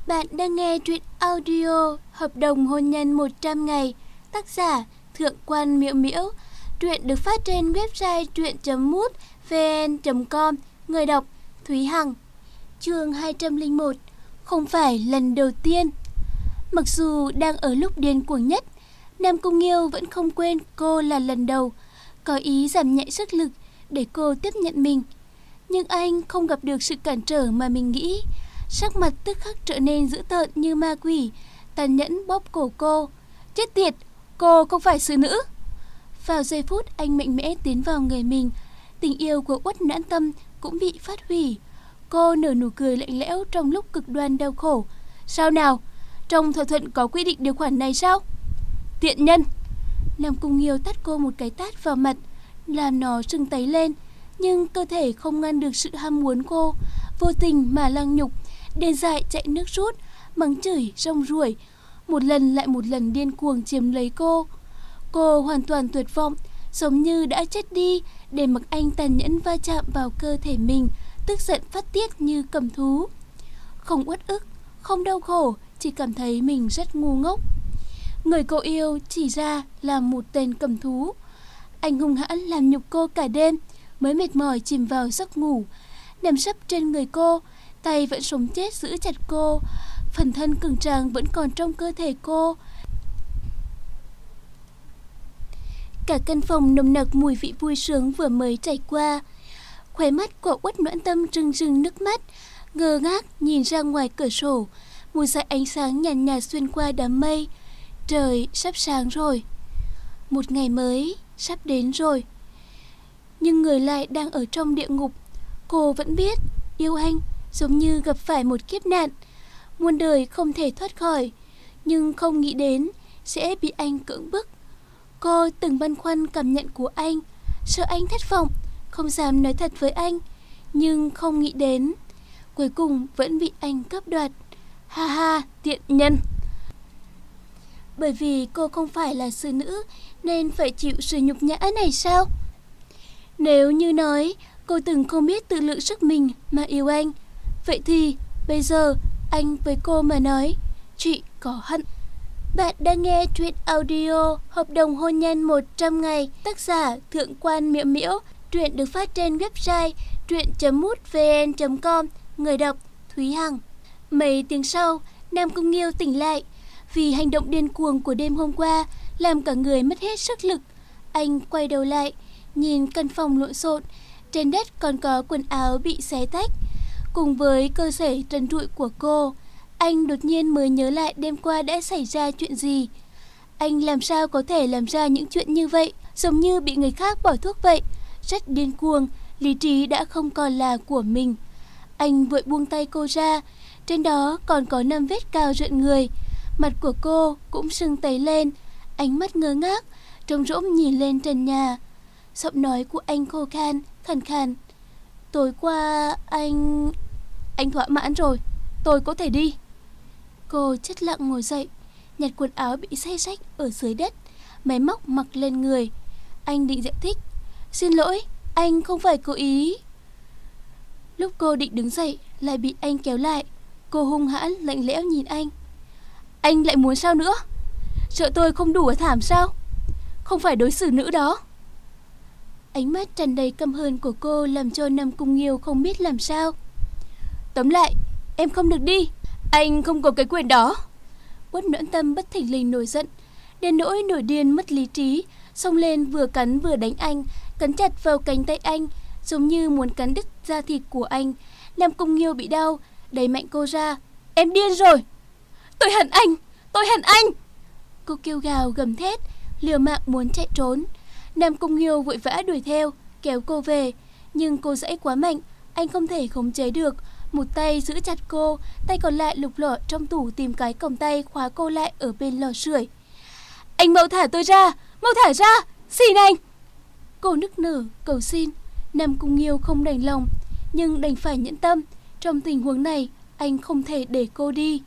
Bạn đang nghe truyện audio Hợp đồng hôn nhân 100 ngày, tác giả Thượng quan Miễu Miễu. Truyện được phát trên website truyện.mútvn.com, người đọc Thúy Hằng. Chương 201, không phải lần đầu tiên. Mặc dù đang ở lúc điên cuồng nhất, Nam Cung Nghiêu vẫn không quên cô là lần đầu, có ý giảm nhẹ sức lực để cô tiếp nhận mình. Nhưng anh không gặp được sự cản trở mà mình nghĩ. Sắc mặt tức khắc trở nên dữ tợn như ma quỷ, tàn nhẫn bóp cổ cô. Chết tiệt, cô không phải xử nữ. Vào giây phút anh mạnh mẽ tiến vào người mình, tình yêu của Uất Noãn Tâm cũng bị phát hủy. Cô nở nụ cười lạnh lẽo trong lúc cực đoan đau khổ. Sao nào? Trong thỏa thuận có quy định điều khoản này sao? Tiện nhân! Nam Cung Nghiêu tát cô một cái tát vào mặt, làm nó sưng tấy lên. Nhưng cơ thể không ngăn được sự ham muốn cô, vô tình mà lăng nhục, đê dại chạy nước rút, mắng chửi, rong ruổi, một lần lại một lần điên cuồng chiếm lấy cô. Cô hoàn toàn tuyệt vọng, giống như đã chết đi, để mặc anh tàn nhẫn va chạm vào cơ thể mình, tức giận phát tiết như cầm thú. Không uất ức, không đau khổ, chỉ cảm thấy mình rất ngu ngốc. Người cô yêu chỉ ra là một tên cầm thú. Anh hung hãn làm nhục cô cả đêm, mới mệt mỏi chìm vào giấc ngủ, nằm sấp trên người cô, tay vẫn sống chết giữ chặt cô, phần thân cường tráng vẫn còn trong cơ thể cô. Cả căn phòng nồng nặc mùi vị vui sướng vừa mới trải qua. Khóe mắt của Uất Noãn Tâm rưng rưng nước mắt, ngơ ngác nhìn ra ngoài cửa sổ, một dải ánh sáng nhàn nhạt xuyên qua đám mây. Trời sắp sáng rồi, một ngày mới sắp đến rồi. Nhưng người lại đang ở trong địa ngục. Cô vẫn biết yêu anh giống như gặp phải một kiếp nạn, muôn đời không thể thoát khỏi, nhưng không nghĩ đến sẽ bị anh cưỡng bức. Cô từng băn khoăn cảm nhận của anh, sợ anh thất vọng, không dám nói thật với anh, nhưng không nghĩ đến cuối cùng vẫn bị anh cướp đoạt. Ha ha, tiện nhân! Bởi vì cô không phải là xử nữ nên phải chịu sự nhục nhã này sao? Nếu như nói cô từng không biết tự lượng sức mình mà yêu anh, vậy thì bây giờ anh với cô mà nói chị có hận. Bạn đang nghe truyện audio Hợp đồng hôn nhân 100 ngày, tác giả Thượng quan Miễu Miễu. Truyện được phát trên website truyện.mútvn.com, người đọc Thúy Hằng. Mấy tiếng sau, Nam Cung Nghiêu tỉnh lại. Vì hành động điên cuồng của đêm hôm qua làm cả người mất hết sức lực. Anh quay đầu lại, nhìn căn phòng lộn xộn, trên đất còn có quần áo bị xé tách. Cùng với cơ thể trần trụi của cô, anh đột nhiên mới nhớ lại đêm qua đã xảy ra chuyện gì. Anh làm sao có thể làm ra những chuyện như vậy, giống như bị người khác bỏ thuốc vậy. Rất điên cuồng, lý trí đã không còn là của mình. Anh vội buông tay cô ra, trên đó còn có 5 vết cào rợn người. Mặt của cô cũng sưng tấy lên, ánh mắt ngơ ngác, trống rỗng nhìn lên trần nhà. Giọng nói của anh khô khan, khàn khàn. Tối qua anh thỏa mãn rồi, tôi có thể đi. Cô chết lặng ngồi dậy, nhặt quần áo bị xé rách ở dưới đất, máy móc mặc lên người. Anh định giải thích, xin lỗi, anh không phải cố ý. Lúc cô định đứng dậy lại bị anh kéo lại. Cô hung hãn lạnh lẽo nhìn anh. Anh lại muốn sao nữa? Sợ tôi không đủ ở thảm sao? Không phải đối xử nữ đó. Ánh mắt tràn đầy căm hờn của cô làm cho Nam Cung Nghiêu không biết làm sao. Tóm lại, em không được đi. Anh không có cái quyền đó. Uất Noãn Tâm bất thình lình nổi giận, đến nỗi nổi điên mất lý trí, xông lên vừa cắn vừa đánh anh, cắn chặt vào cánh tay anh, giống như muốn cắn đứt da thịt của anh. Nam Cung Nghiêu bị đau, đẩy mạnh cô ra. Em điên rồi! Tôi hận anh! Tôi hận anh! Cô kêu gào gầm thét, liều mạng muốn chạy trốn. Nam Cung Nghiêu vội vã đuổi theo, kéo cô về, nhưng cô giãy quá mạnh, anh không thể khống chế được. Một tay giữ chặt cô, tay còn lại lục lọi trong tủ tìm cái còng tay khóa cô lại ở bên lò sưởi. Anh mau thả tôi ra, mau thả ra, xin anh! Cô nức nở cầu xin. Nam Cung Nghiêu không đành lòng, nhưng đành phải nhẫn tâm. Trong tình huống này, anh không thể để cô đi.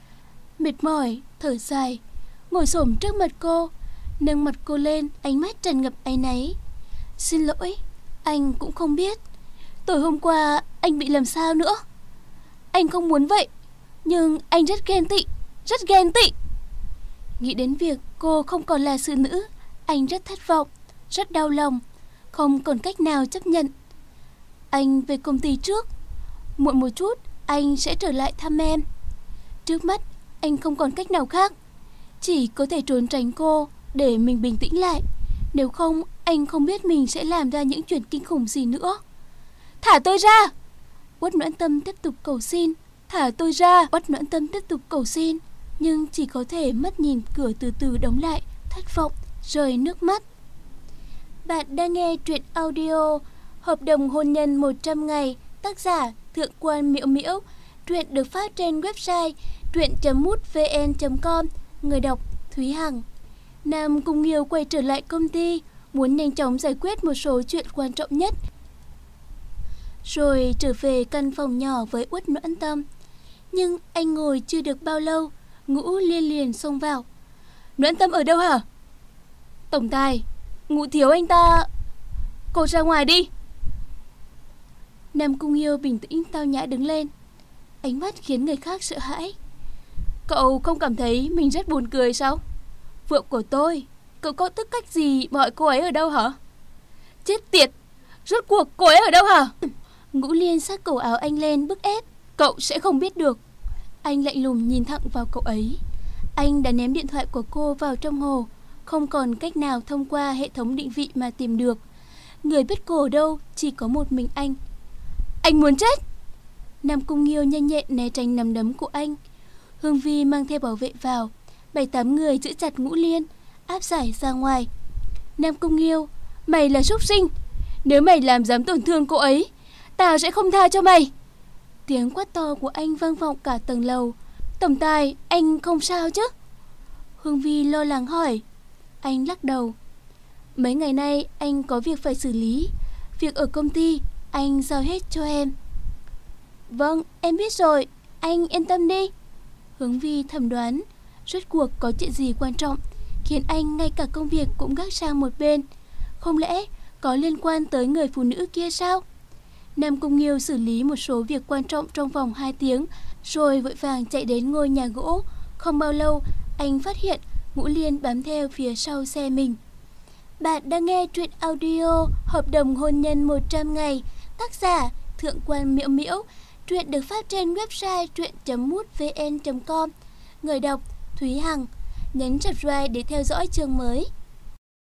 Mệt mỏi, thở dài, ngồi xổm trước mặt cô, nâng mặt cô lên, ánh mắt tràn ngập áy náy. Xin lỗi, anh cũng không biết. Tối hôm qua anh bị làm sao nữa? Anh không muốn vậy. Nhưng anh rất ghen tị, rất ghen tị. Nghĩ đến việc cô không còn là xử nữ, anh rất thất vọng, rất đau lòng, không còn cách nào chấp nhận. Anh về công ty trước. Muộn một chút, anh sẽ trở lại thăm em. Trước mắt, anh không còn cách nào khác. Chỉ có thể trốn tránh cô để mình bình tĩnh lại. Nếu không, anh không biết mình sẽ làm ra những chuyện kinh khủng gì nữa. Thả tôi ra! Uất Noãn Tâm tiếp tục cầu xin. Thả tôi ra! Uất Noãn Tâm tiếp tục cầu xin. Nhưng chỉ có thể mắt nhìn cửa từ từ đóng lại, thất vọng, rơi nước mắt. Bạn đang nghe truyện audio Hợp đồng hôn nhân 100 ngày, tác giả Thượng quan Miễu Miễu. Truyện được phát trên website truyện.mútvn.com. Người đọc Thúy Hằng. Nam Cung Nghiêu quay trở lại công ty, muốn nhanh chóng giải quyết một số chuyện quan trọng nhất, rồi trở về căn phòng nhỏ với Uất Noãn Tâm. Nhưng anh ngồi chưa được bao lâu, Ngũ Liên liền xông vào. Noãn Tâm ở đâu hả? Tổng tài, Ngũ thiếu anh ta. Cô ra ngoài đi. Nam Cung Nghiêu bình tĩnh tao nhã đứng lên, ánh mắt khiến người khác sợ hãi. Cậu không cảm thấy mình rất buồn cười sao? Vợ của tôi, cậu có tư cách gì gọi cô ấy ở đâu hả? Chết tiệt, rốt cuộc cô ấy ở đâu hả? Ngũ Liên xách cổ áo anh lên bức ép. Cậu sẽ không biết được. Anh lạnh lùng nhìn thẳng vào cậu ấy. Anh đã ném điện thoại của cô vào trong hồ, không còn cách nào thông qua hệ thống định vị mà tìm được. Người biết cô ở đâu chỉ có một mình anh. Anh muốn chết! Nam Cung Nghiêu nhanh nhẹn né tránh nắm đấm của anh. Hương Vi mang theo bảo vệ vào, 7-8 người giữ chặt Ngũ Liên, áp giải ra ngoài. Nam Cung Nghiêu, mày là súc sinh, nếu mày làm dám tổn thương cô ấy, tao sẽ không tha cho mày. Tiếng quát to của anh vang vọng cả tầng lầu. Tổng tài, anh không sao chứ? Hương Vi lo lắng hỏi. Anh lắc đầu. Mấy ngày nay anh có việc phải xử lý, việc ở công ty anh giao hết cho em. Vâng, em biết rồi, anh yên tâm đi. Hướng Vi thầm đoán, rốt cuộc có chuyện gì quan trọng khiến anh ngay cả công việc cũng gác sang một bên. Không lẽ có liên quan tới người phụ nữ kia sao? Nam Cung Nghiêu xử lý một số việc quan trọng trong vòng 2 tiếng, rồi vội vàng chạy đến ngôi nhà gỗ. Không bao lâu, anh phát hiện Ngũ Liên bám theo phía sau xe mình. Bạn đang nghe truyện audio Hợp đồng hôn nhân 100 ngày, tác giả Thượng quan Miễu Miễu. Truyện được phát trên website truyện.mútvn.com. Người đọc Thúy Hằng. Nhấn subscribe để theo dõi chương mới.